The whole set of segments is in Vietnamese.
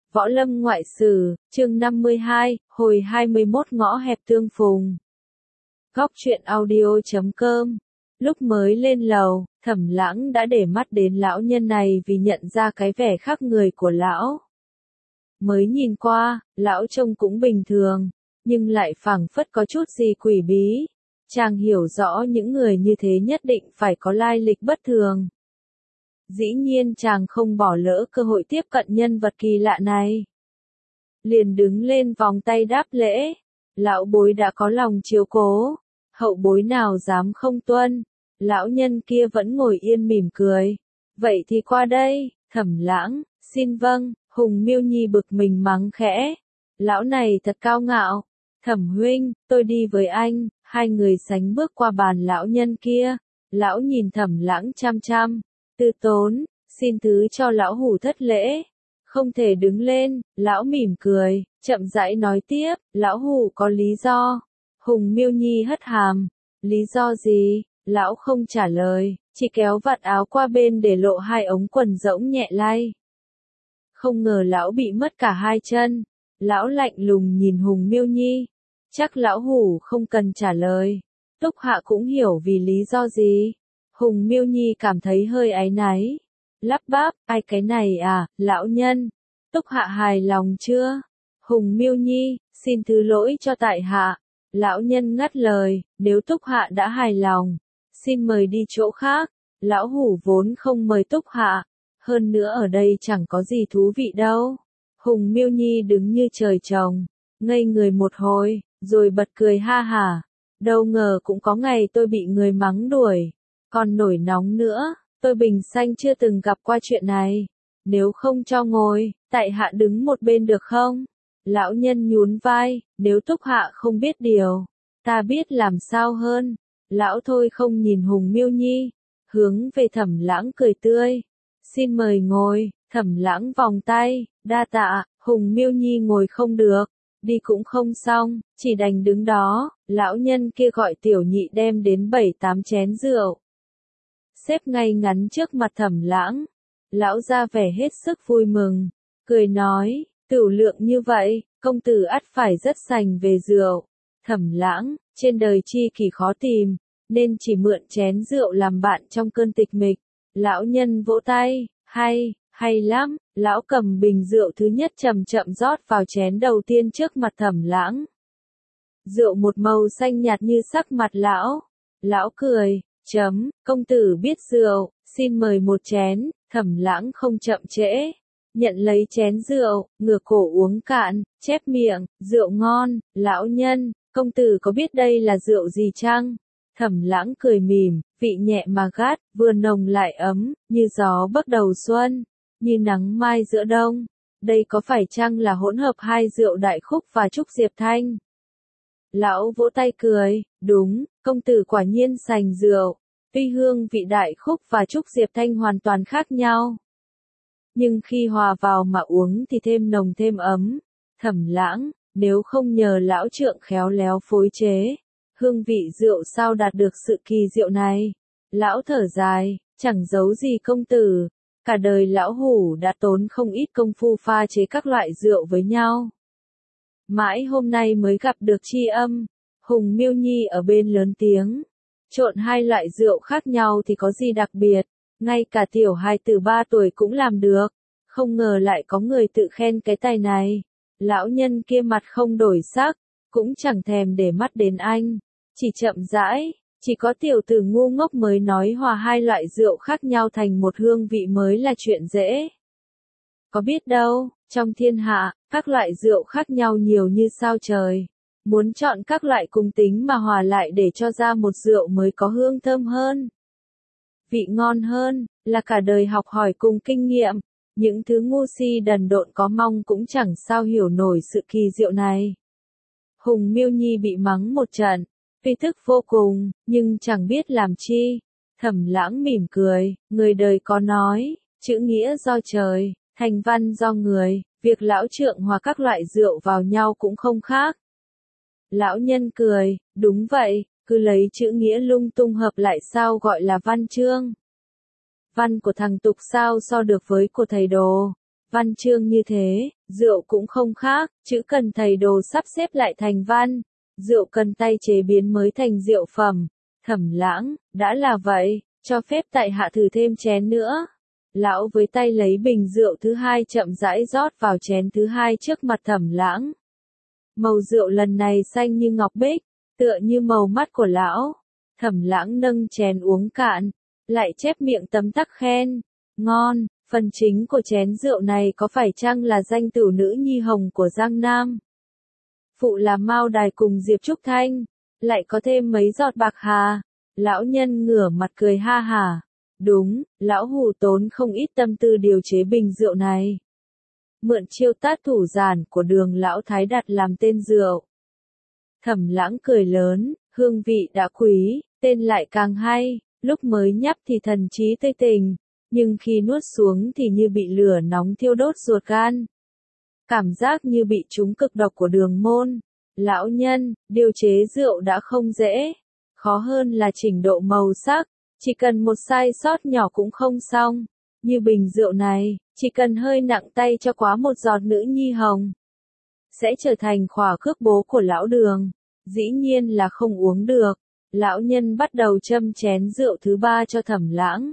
Võ Lâm Ngoại Sử, chương 52, hồi 21 ngõ hẹp tương phùng. Góc truyện audio.com. Lúc mới lên lầu, Thẩm Lãng đã để mắt đến lão nhân này vì nhận ra cái vẻ khác người của lão. Mới nhìn qua, lão trông cũng bình thường, nhưng lại phảng phất có chút gì quỷ bí. Chàng hiểu rõ những người như thế nhất định phải có lai lịch bất thường. Dĩ nhiên chàng không bỏ lỡ cơ hội tiếp cận nhân vật kỳ lạ này. Liền đứng lên vòng tay đáp lễ. Lão bối đã có lòng chiếu cố, hậu bối nào dám không tuân. Lão nhân kia vẫn ngồi yên mỉm cười. Vậy thì qua đây, Thẩm Lãng, xin vâng. Hùng Miêu Nhi bực mình mắng khẽ. Lão này thật cao ngạo. Thẩm huynh, tôi đi với anh. Hai người sánh bước qua bàn lão nhân kia. Lão nhìn Thẩm Lãng chăm chăm. Tư tốn, xin thứ cho lão hủ thất lễ. Không thể đứng lên, lão mỉm cười, chậm rãi nói tiếp, lão hủ có lý do. Hùng Miêu Nhi hất hàm. Lý do gì? Lão không trả lời, chỉ kéo vạt áo qua bên để lộ hai ống quần rỗng nhẹ lay. Không ngờ lão bị mất cả hai chân. Lão lạnh lùng nhìn Hùng Miêu Nhi. Chắc lão hủ không cần trả lời. Túc Hạ cũng hiểu vì lý do gì. Hùng Miêu Nhi cảm thấy hơi áy náy. Lắp bắp, ai cái này à, lão nhân. Túc Hạ hài lòng chưa? Hùng Miêu Nhi, xin thứ lỗi cho tại hạ. Lão nhân ngắt lời, nếu Túc Hạ đã hài lòng, xin mời đi chỗ khác. Lão hủ vốn không mời Túc Hạ. Hơn nữa ở đây chẳng có gì thú vị đâu. Hùng Miêu Nhi đứng như trời trồng, ngây người một hồi, rồi bật cười ha hả. Đâu ngờ cũng có ngày tôi bị người mắng đuổi. Còn nổi nóng nữa, tôi bình sanh chưa từng gặp qua chuyện này. Nếu không cho ngồi, tại hạ đứng một bên được không? Lão nhân nhún vai, nếu Túc Hạ không biết điều, ta biết làm sao hơn. Lão thôi không nhìn Hùng Miêu Nhi, hướng về Thẩm Lãng cười tươi. Xin mời ngồi. Thẩm Lãng vòng tay, đa tạ. Hùng Miêu Nhi ngồi không được, đi cũng không xong, chỉ đành đứng đó. Lão nhân kia gọi tiểu nhị đem đến 7-8 chén rượu, xếp ngay ngắn trước mặt Thẩm Lãng. Lão ra vẻ hết sức vui mừng, cười nói, tửu lượng như vậy, công tử ắt phải rất sành về rượu. Thẩm Lãng, trên đời chi kỷ khó tìm, nên chỉ mượn chén rượu làm bạn trong cơn tịch mịch. Lão nhân vỗ tay, hay lắm. Lão cầm bình rượu thứ nhất chậm chậm rót vào chén đầu tiên trước mặt Thẩm Lãng. Rượu một màu xanh nhạt như sắc mặt lão. Lão cười, công tử biết rượu, xin mời một chén. Thẩm Lãng không chậm trễ, nhận lấy chén rượu, ngửa cổ uống cạn, chép miệng, rượu ngon. Lão nhân, công tử có biết đây là rượu gì chăng? Thẩm Lãng cười mỉm, vị nhẹ mà gắt, vừa nồng lại ấm, như gió bắc đầu xuân, như nắng mai giữa đông. Đây có phải chăng là hỗn hợp hai rượu Đại Khúc và Trúc Diệp Thanh? Lão vỗ tay cười, đúng, công tử quả nhiên sành rượu. Tuy hương vị Đại Khúc và Trúc Diệp Thanh hoàn toàn khác nhau, nhưng khi hòa vào mà uống thì thêm nồng thêm ấm. Thẩm Lãng, nếu không nhờ lão trượng khéo léo phối chế, hương vị rượu sao đạt được sự kỳ diệu này? Lão thở dài, chẳng giấu gì công tử, cả đời lão hủ đã tốn không ít công phu pha chế các loại rượu với nhau. Mãi hôm nay mới gặp được tri âm. Hùng Miêu Nhi ở bên lớn tiếng, trộn hai loại rượu khác nhau thì có gì đặc biệt, ngay cả tiểu hài tử 3 tuổi cũng làm được. Không ngờ lại có người tự khen cái tài này. Lão nhân kia mặt không đổi sắc, cũng chẳng thèm để mắt đến anh, chỉ chậm rãi, chỉ có tiểu tử ngu ngốc mới nói hòa hai loại rượu khác nhau thành một hương vị mới là chuyện dễ. Có biết đâu, trong thiên hạ, các loại rượu khác nhau nhiều như sao trời. Muốn chọn các loại cùng tính mà hòa lại để cho ra một rượu mới có hương thơm hơn, vị ngon hơn, là cả đời học hỏi cùng kinh nghiệm. Những thứ ngu si đần độn có mong cũng chẳng sao hiểu nổi sự kỳ diệu này. Hùng Miêu Nhi bị mắng một trận, phi thức vô cùng, nhưng chẳng biết làm chi. Thẩm Lãng mỉm cười, người đời có nói, chữ nghĩa do trời, thành văn do người, việc lão trượng hòa các loại rượu vào nhau cũng không khác. Lão nhân cười, đúng vậy, cứ lấy chữ nghĩa lung tung hợp lại sao gọi là văn chương. Văn của thằng tục sao so được với của thầy đồ. Văn chương như thế, rượu cũng không khác, chữ cần thầy đồ sắp xếp lại thành văn, rượu cần tay chế biến mới thành rượu phẩm. Thẩm Lãng, đã là vậy, cho phép tại hạ thử thêm chén nữa. Lão với tay lấy bình rượu thứ hai chậm rãi rót vào chén thứ hai trước mặt Thẩm Lãng. Màu rượu lần này xanh như ngọc bích, tựa như màu mắt của lão. Thẩm Lãng nâng chén uống cạn, lại chép miệng tấm tắc khen, ngon. Phần chính của chén rượu này có phải chăng là danh tửu nữ nhi hồng của Giang Nam? Phụ là Mao Đài cùng Diệp Trúc Thanh, lại có thêm mấy giọt bạc hà. Lão nhân ngửa mặt cười ha hả. Đúng, lão hù tốn không ít tâm tư điều chế bình rượu này. Mượn chiêu tát thủ giản của Đường lão thái đặt làm tên rượu. Thẩm Lãng cười lớn, hương vị đã quý, tên lại càng hay, lúc mới nhấp thì thần trí tươi tỉnh, nhưng khi nuốt xuống thì như bị lửa nóng thiêu đốt ruột gan. Cảm giác như bị trúng cực độc của Đường môn. Lão nhân, điều chế rượu đã không dễ, khó hơn là chỉnh độ màu sắc, chỉ cần một sai sót nhỏ cũng không xong. Như bình rượu này, chỉ cần hơi nặng tay cho quá một giọt nữ nhi hồng, sẽ trở thành khỏa khước bố của lão Đường. Dĩ nhiên là không uống được. Lão nhân bắt đầu châm chén rượu thứ ba cho Thẩm Lãng.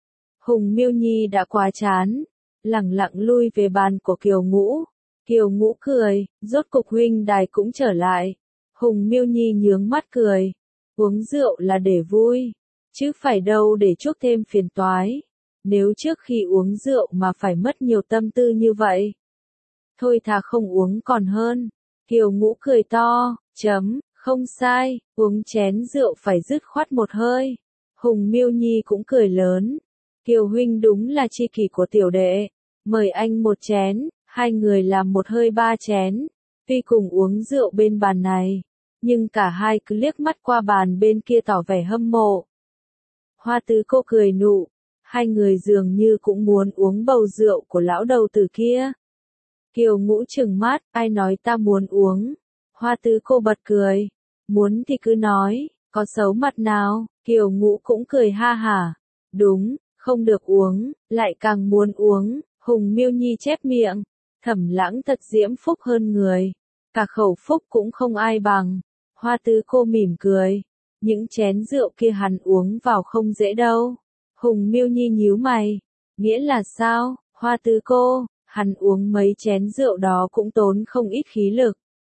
Hùng Miêu Nhi đã quá chán, lẳng lặng lui về bàn của Kiều Ngũ. Kiều Ngũ cười, rốt cục huynh đài cũng trở lại. Hùng Miêu Nhi nhướng mắt cười, uống rượu là để vui, chứ phải đâu để chuốc thêm phiền toái. Nếu trước khi uống rượu mà phải mất nhiều tâm tư như vậy, thôi thà không uống còn hơn. Kiều Ngũ cười to, không sai, uống chén rượu phải dứt khoát một hơi. Hùng Miêu Nhi cũng cười lớn, Kiều huynh đúng là tri kỷ của tiểu đệ, mời anh một chén. Hai người làm một hơi ba chén, tuy cùng uống rượu bên bàn này, nhưng cả hai cứ liếc mắt qua bàn bên kia tỏ vẻ hâm mộ. Hoa Tứ Cô cười nụ, hai người dường như cũng muốn uống bầu rượu của lão đầu tử kia. Kiều Ngũ trừng mắt, ai nói ta muốn uống? Hoa Tứ Cô bật cười, muốn thì cứ nói, có xấu mặt nào? Kiều Ngũ cũng cười ha hả, đúng, không được uống, lại càng muốn uống. Hùng Miêu Nhi chép miệng, Thẩm Lãng thật diễm phúc hơn người, cả khẩu phúc cũng không ai bằng. Hoa Tứ Cô mỉm cười, những chén rượu kia hắn uống vào không dễ đâu. Hùng Miêu Nhi nhíu mày, nghĩa là sao? Hoa Tứ Cô, hắn uống mấy chén rượu đó cũng tốn không ít khí lực.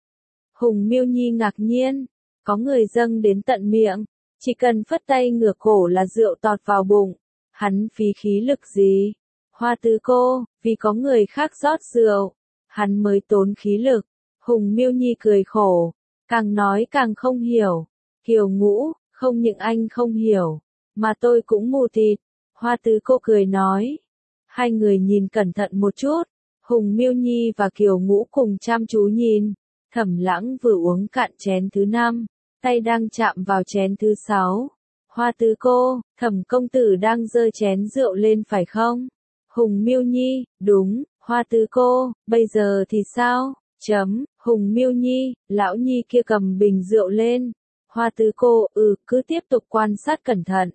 Hùng Miêu Nhi ngạc nhiên, có người dâng đến tận miệng, chỉ cần phất tay ngửa cổ là rượu tọt vào bụng, hắn phí khí lực gì? Hoa Tứ Cô, vì có người khác rót rượu, hắn mới tốn khí lực. Hùng Miêu Nhi cười khổ, càng nói càng không hiểu. Kiều Ngũ, không những anh không hiểu, mà tôi cũng mù tịt. Hoa Tứ Cô cười nói. Hai người nhìn cẩn thận một chút, Hùng Miêu Nhi và Kiều Ngũ cùng chăm chú nhìn. Thẩm Lãng vừa uống cạn chén thứ 5, tay đang chạm vào chén thứ 6. Hoa Tứ Cô, Thẩm công tử đang giơ chén rượu lên phải không? Hùng Miêu Nhi, đúng. Hoa Tứ Cô, bây giờ thì sao? Hùng Miêu Nhi, lão nhi kia cầm bình rượu lên. Hoa Tứ Cô, cứ tiếp tục quan sát cẩn thận.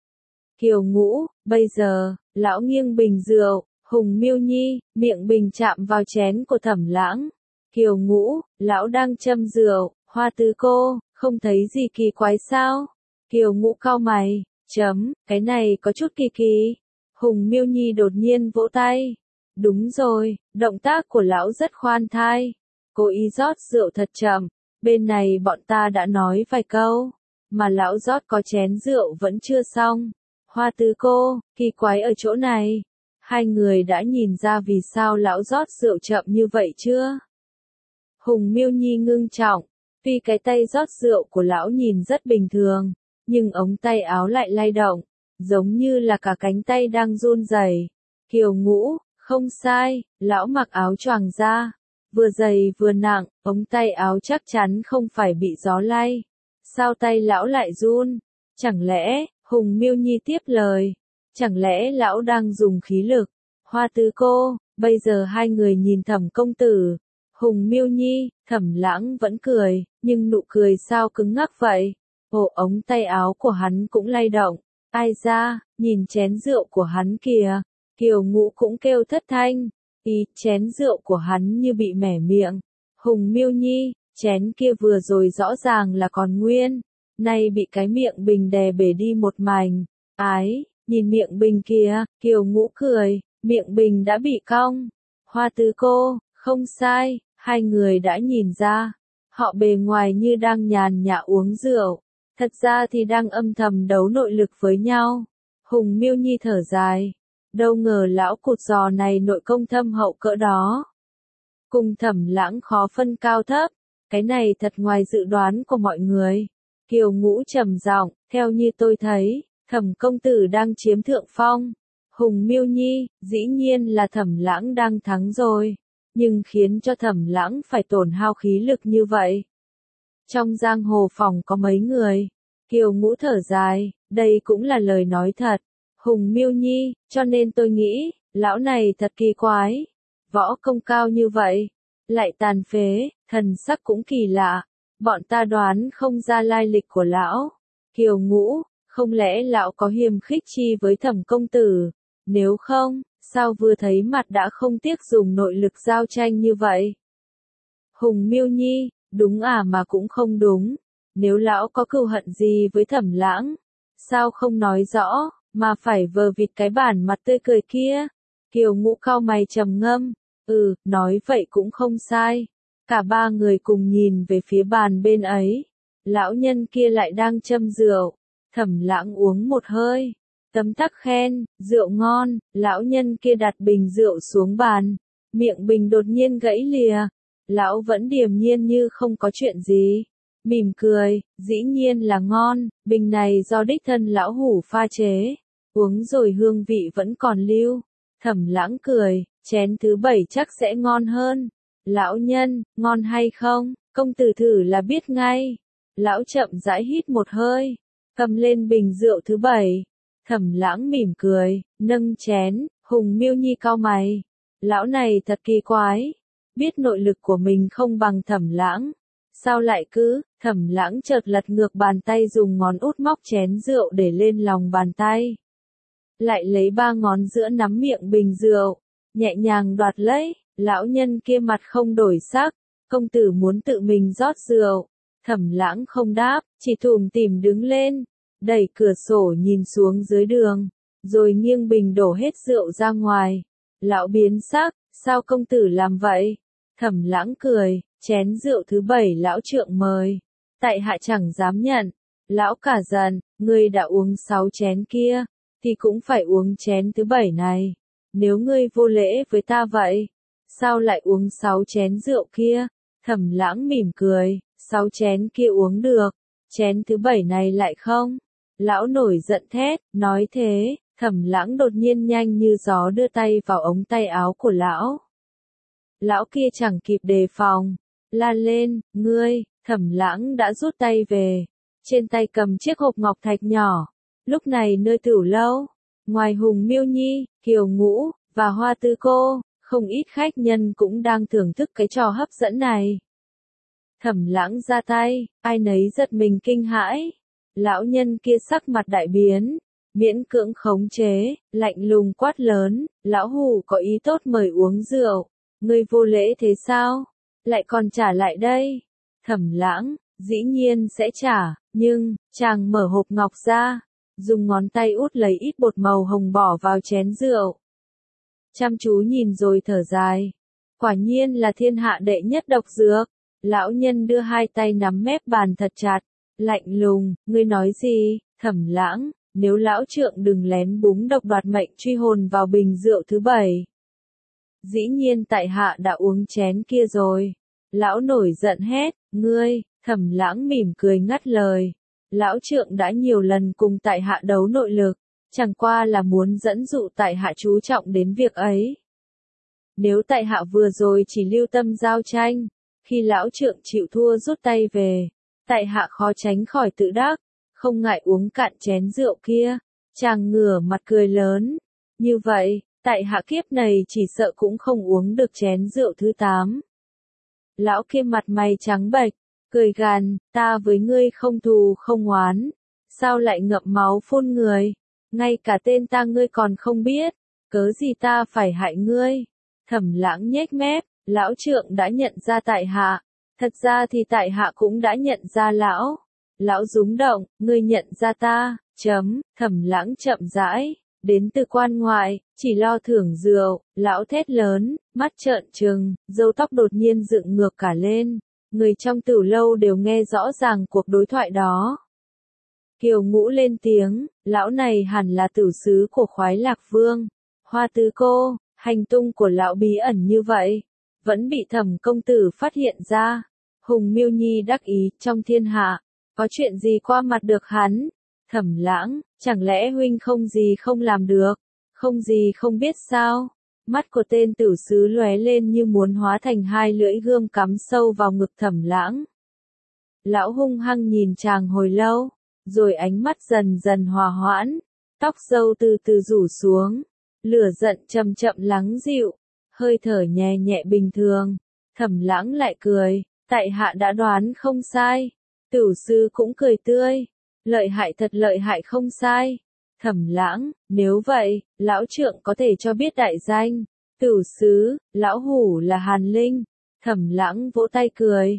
Kiều Ngũ, bây giờ, lão nghiêng bình rượu. Hùng Miêu Nhi, miệng bình chạm vào chén của Thẩm Lãng. Kiều Ngũ, lão đang châm rượu. Hoa Tứ Cô, không thấy gì kỳ quái sao? Kiều Ngũ cau mày, cái này có chút kỳ kỳ. Hùng Miêu Nhi đột nhiên vỗ tay. Đúng rồi, động tác của lão rất khoan thai. Cố ý rót rượu thật chậm, bên này bọn ta đã nói vài câu, mà lão rót có chén rượu vẫn chưa xong. Hoa Tứ Cô, kỳ quái ở chỗ này. Hai người đã nhìn ra vì sao lão rót rượu chậm như vậy chưa? Hùng Miêu Nhi ngưng trọng, tuy cái tay rót rượu của lão nhìn rất bình thường, nhưng ống tay áo lại lay động, giống như là cả cánh tay đang run rẩy. Kiều Ngũ, không sai, lão mặc áo choàng da, vừa dày vừa nặng, ống tay áo chắc chắn không phải bị gió lay. Sao tay lão lại run? Chẳng lẽ, Hùng Miêu Nhi tiếp lời, chẳng lẽ lão đang dùng khí lực? Hoa Tứ Cô, bây giờ hai người nhìn Thẩm công tử. Hùng Miêu Nhi, Thẩm Lãng vẫn cười, nhưng nụ cười sao cứng ngắc vậy? Ống tay áo của hắn cũng lay động. Ai ra, nhìn chén rượu của hắn kìa. Kiều Ngũ cũng kêu thất thanh. Ý, chén rượu của hắn như bị mẻ miệng. Hùng Miêu Nhi, chén kia vừa rồi rõ ràng là còn nguyên, nay bị cái miệng bình đè bể đi một mảnh. Ái, nhìn miệng bình kìa, Kiều Ngũ cười, miệng bình đã bị cong. Hoa Tứ cô, không sai, hai người đã nhìn ra. Họ bề ngoài như đang nhàn nhã uống rượu, thật ra thì đang âm thầm đấu nội lực với nhau. Hùng Miêu Nhi thở dài, đâu ngờ lão cụt giò này nội công thâm hậu cỡ đó. Cùng Thẩm Lãng khó phân cao thấp, cái này thật ngoài dự đoán của mọi người. Kiều Ngũ trầm giọng, theo như tôi thấy, Thẩm công tử đang chiếm thượng phong. Hùng Miêu Nhi, dĩ nhiên là Thẩm Lãng đang thắng rồi, nhưng khiến cho Thẩm Lãng phải tổn hao khí lực như vậy. Trong giang hồ phòng có mấy người? Kiều Ngũ thở dài, đây cũng là lời nói thật. Hùng Miêu Nhi, cho nên tôi nghĩ, lão này thật kỳ quái. Võ công cao như vậy, lại tàn phế, thần sắc cũng kỳ lạ. Bọn ta đoán không ra lai lịch của lão. Kiều Ngũ, không lẽ lão có hiềm khích chi với Thẩm công tử? Nếu không, sao vừa thấy mặt đã không tiếc dùng nội lực giao tranh như vậy? Hùng Miêu Nhi, đúng à mà cũng không đúng. Nếu lão có cừu hận gì với Thẩm Lãng, sao không nói rõ, mà phải vờ vịt cái bản mặt tươi cười kia? Kiều Ngũ cau mày trầm ngâm, nói vậy cũng không sai. Cả ba người cùng nhìn về phía bàn bên ấy. Lão nhân kia lại đang châm rượu. Thẩm Lãng uống một hơi, tấm tắc khen, rượu ngon. Lão nhân kia đặt bình rượu xuống bàn, miệng bình đột nhiên gãy lìa. Lão vẫn điềm nhiên như không có chuyện gì, mỉm cười, dĩ nhiên là ngon, bình này do đích thân lão hủ pha chế, uống rồi hương vị vẫn còn lưu. Thẩm Lãng cười, chén thứ 7 chắc sẽ ngon hơn. Lão nhân, ngon hay không, công tử thử là biết ngay. Lão chậm rãi hít một hơi, cầm lên bình rượu thứ 7. Thẩm Lãng mỉm cười, nâng chén. Hùng Miêu Nhi cau mày, lão này thật kỳ quái, biết nội lực của mình không bằng Thẩm Lãng, sao lại cứ? Thẩm Lãng chợt lật ngược bàn tay, dùng ngón út móc chén rượu để lên lòng bàn tay, lại lấy 3 ngón giữa nắm miệng bình rượu, nhẹ nhàng đoạt lấy. Lão nhân kia mặt không đổi sắc, công tử muốn tự mình rót rượu. Thẩm Lãng không đáp, chỉ tủm tỉm đứng lên, đẩy cửa sổ nhìn xuống dưới đường, rồi nghiêng bình đổ hết rượu ra ngoài. Lão biến sắc, sao công tử làm vậy? Thẩm Lãng cười, chén rượu thứ 7 lão trượng mời, tại hạ chẳng dám nhận. Lão cả giận, ngươi đã uống 6 chén kia, thì cũng phải uống chén thứ 7 này. Nếu ngươi vô lễ với ta vậy, sao lại uống 6 chén rượu kia? Thẩm Lãng mỉm cười, 6 chén kia uống được, chén thứ 7 này lại không. Lão nổi giận thét, nói thế, Thẩm Lãng đột nhiên nhanh như gió đưa tay vào ống tay áo của lão. Lão kia chẳng kịp đề phòng, la lên, ngươi. Thẩm Lãng đã rút tay về, trên tay cầm chiếc hộp ngọc thạch nhỏ. Lúc này nơi tửu lâu, ngoài Hùng Miêu Nhi, Kiều Ngũ, và Hoa Tứ cô, không ít khách nhân cũng đang thưởng thức cái trò hấp dẫn này. Thẩm Lãng ra tay, ai nấy giật mình kinh hãi. Lão nhân kia sắc mặt đại biến, miễn cưỡng khống chế, lạnh lùng quát lớn, lão hủ có ý tốt mời uống rượu, ngươi vô lễ thế sao? Lại còn trả lại đây? Thẩm Lãng, dĩ nhiên sẽ trả, nhưng, chàng mở hộp ngọc ra, dùng ngón tay út lấy ít bột màu hồng bỏ vào chén rượu. Chăm chú nhìn rồi thở dài, quả nhiên là thiên hạ đệ nhất độc dược. Lão nhân đưa 2 tay nắm mép bàn thật chặt, lạnh lùng, ngươi nói gì? Thẩm Lãng, nếu lão trượng đừng lén búng độc đoạt mệnh truy hồn vào bình rượu thứ 7. Dĩ nhiên tại hạ đã uống chén kia rồi. Lão nổi giận hét, ngươi. Thẩm Lãng mỉm cười ngắt lời, lão trượng đã nhiều lần cùng tại hạ đấu nội lực, chẳng qua là muốn dẫn dụ tại hạ chú trọng đến việc ấy. Nếu tại hạ vừa rồi chỉ lưu tâm giao tranh, khi lão trượng chịu thua rút tay về, tại hạ khó tránh khỏi tự đắc, không ngại uống cạn chén rượu kia. Chàng ngửa mặt cười lớn, như vậy, tại hạ kiếp này chỉ sợ cũng không uống được chén rượu thứ 8. Lão kia mặt mày trắng bệch, cười gằn, ta với ngươi không thù không oán, sao lại ngậm máu phun người? Ngay cả tên ta ngươi còn không biết, cớ gì ta phải hại ngươi? Thẩm Lãng nhếch mép, lão trượng đã nhận ra tại hạ. Thật ra thì tại hạ cũng đã nhận ra lão. Lão rúng động, ngươi nhận ra ta, Thẩm Lãng chậm rãi, đến từ quan ngoại, chỉ lo thưởng rượu, lão thét lớn, mắt trợn trừng, râu tóc đột nhiên dựng ngược cả lên. Người trong Tửu lâu đều nghe rõ ràng cuộc đối thoại đó. Kiều Ngũ lên tiếng, lão này hẳn là tửu sứ của Khoái Lạc Vương. Hoa Tứ cô, hành tung của lão bí ẩn như vậy, vẫn bị Thẩm công tử phát hiện ra. Hùng Miêu Nhi đắc ý, trong thiên hạ, có chuyện gì qua mặt được hắn? Thẩm Lãng, chẳng lẽ huynh không gì không làm được, không gì không biết sao? Mắt của tên tửu sứ lóe lên như muốn hóa thành hai lưỡi gươm cắm sâu vào ngực Thẩm Lãng. Lão hung hăng nhìn chàng hồi lâu, rồi ánh mắt dần dần hòa hoãn, tóc râu từ từ rủ xuống, lửa giận chậm chậm lắng dịu, hơi thở nhẹ nhẹ bình thường. Thẩm Lãng lại cười, tại hạ đã đoán không sai. Tửu sứ cũng cười tươi, lợi hại thật, lợi hại không sai. Thẩm Lãng, nếu vậy, lão trượng có thể cho biết đại danh. Tửu sứ, lão hủ là Hàn Linh. Thẩm Lãng vỗ tay cười,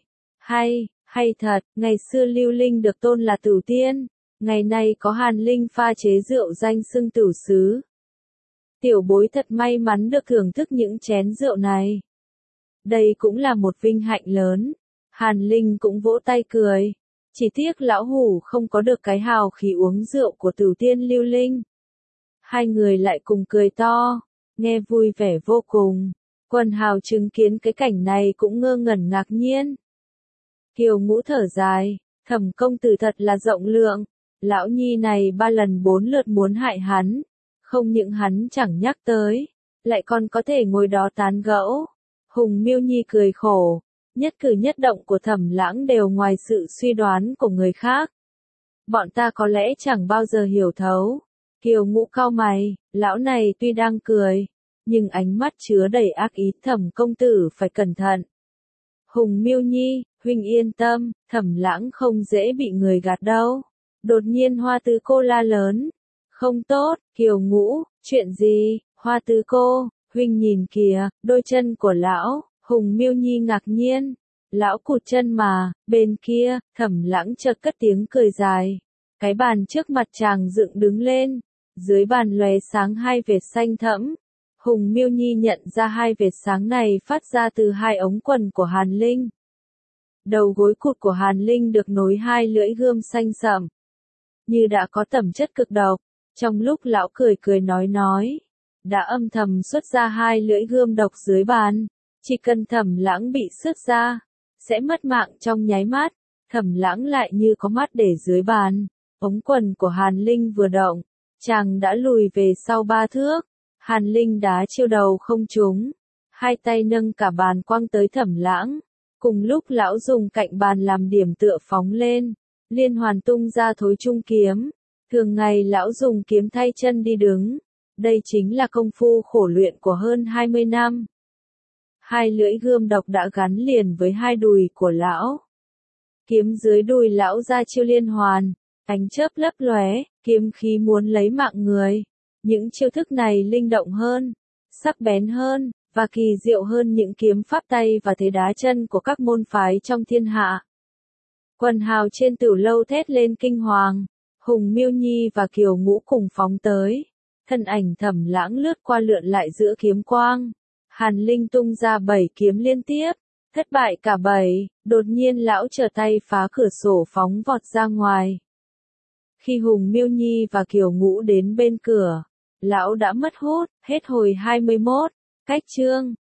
hay thật, ngày xưa Lưu Linh được tôn là Tửu Tiên, ngày nay có Hàn Linh pha chế rượu danh xưng tửu sứ. Tiểu bối thật may mắn được thưởng thức những chén rượu này. Đây cũng là một vinh hạnh lớn. Hàn Linh cũng vỗ tay cười. Chỉ tiếc lão hủ không có được cái hào khí uống rượu của Tửu Tiên Lưu Linh. Hai người lại cùng cười to, nghe vui vẻ vô cùng. Quần hào chứng kiến cái cảnh này cũng ngơ ngẩn ngạc nhiên. Kiều Ngũ thở dài, Thẩm công tử thật là rộng lượng. Lão nhi này 3 lần 4 lượt muốn hại hắn. Không những hắn chẳng nhắc tới, lại còn có thể ngồi đó tán gẫu. Hùng Miêu Nhi cười khổ, nhất cử nhất động của Thẩm Lãng đều ngoài sự suy đoán của người khác. Bọn ta có lẽ chẳng bao giờ hiểu thấu. Kiều Ngũ cau mày, lão này tuy đang cười, nhưng ánh mắt chứa đầy ác ý. Thẩm công tử phải cẩn thận. Hùng Miêu Nhi, huynh yên tâm, Thẩm Lãng không dễ bị người gạt đâu. Đột nhiên Hoa Tứ cô la lớn. Không tốt, Kiều Ngũ, chuyện gì? Hoa Tứ cô, huynh nhìn kìa, đôi chân của lão. Hùng Miêu Nhi ngạc nhiên. Lão cụt chân mà, bên kia, Thẩm Lãng chợt cất tiếng cười dài. Cái bàn trước mặt chàng dựng đứng lên. Dưới bàn lóe sáng hai vệt xanh thẫm. Hùng Miêu Nhi nhận ra hai vệt sáng này phát ra từ hai ống quần của Hàn Linh. Đầu gối cụt của Hàn Linh được nối hai lưỡi gươm xanh sẫm, như đã có tẩm chất cực độc. Trong lúc lão cười nói, đã âm thầm xuất ra hai lưỡi gươm độc dưới bàn. Chỉ cần Thẩm Lãng bị xuất ra, sẽ mất mạng trong nháy mắt. Thẩm Lãng lại như có mắt để dưới bàn. Ống quần của Hàn Linh vừa động, chàng đã lùi về sau 3 thước. Hàn Linh đá chiêu đầu không trúng, hai tay nâng cả bàn quăng tới Thẩm Lãng. Cùng lúc lão dùng cạnh bàn làm điểm tựa phóng lên, liên hoàn tung ra thối trung kiếm. Thường ngày lão dùng kiếm thay chân đi đứng. Đây chính là công phu khổ luyện của hơn 20 năm. Hai lưỡi gươm độc đã gắn liền với hai đùi của lão. Kiếm dưới đùi lão ra chiêu liên hoàn, ánh chớp lấp lóe, kiếm khí muốn lấy mạng người. Những chiêu thức này linh động hơn, sắc bén hơn, và kỳ diệu hơn những kiếm pháp tay và thế đá chân của các môn phái trong thiên hạ. Quần hào trên Tửu lâu thét lên kinh hoàng. Hùng Miêu Nhi và Kiều Ngũ cùng phóng tới. Thân ảnh Thẩm Lãng lướt qua lượn lại giữa kiếm quang. Hàn Linh tung ra 7 kiếm liên tiếp, thất bại cả 7. Đột nhiên lão trở tay phá cửa sổ phóng vọt ra ngoài. Khi Hùng Miêu Nhi và Kiều Ngũ đến bên cửa, lão đã mất hút. Hết hồi 21. Cách chương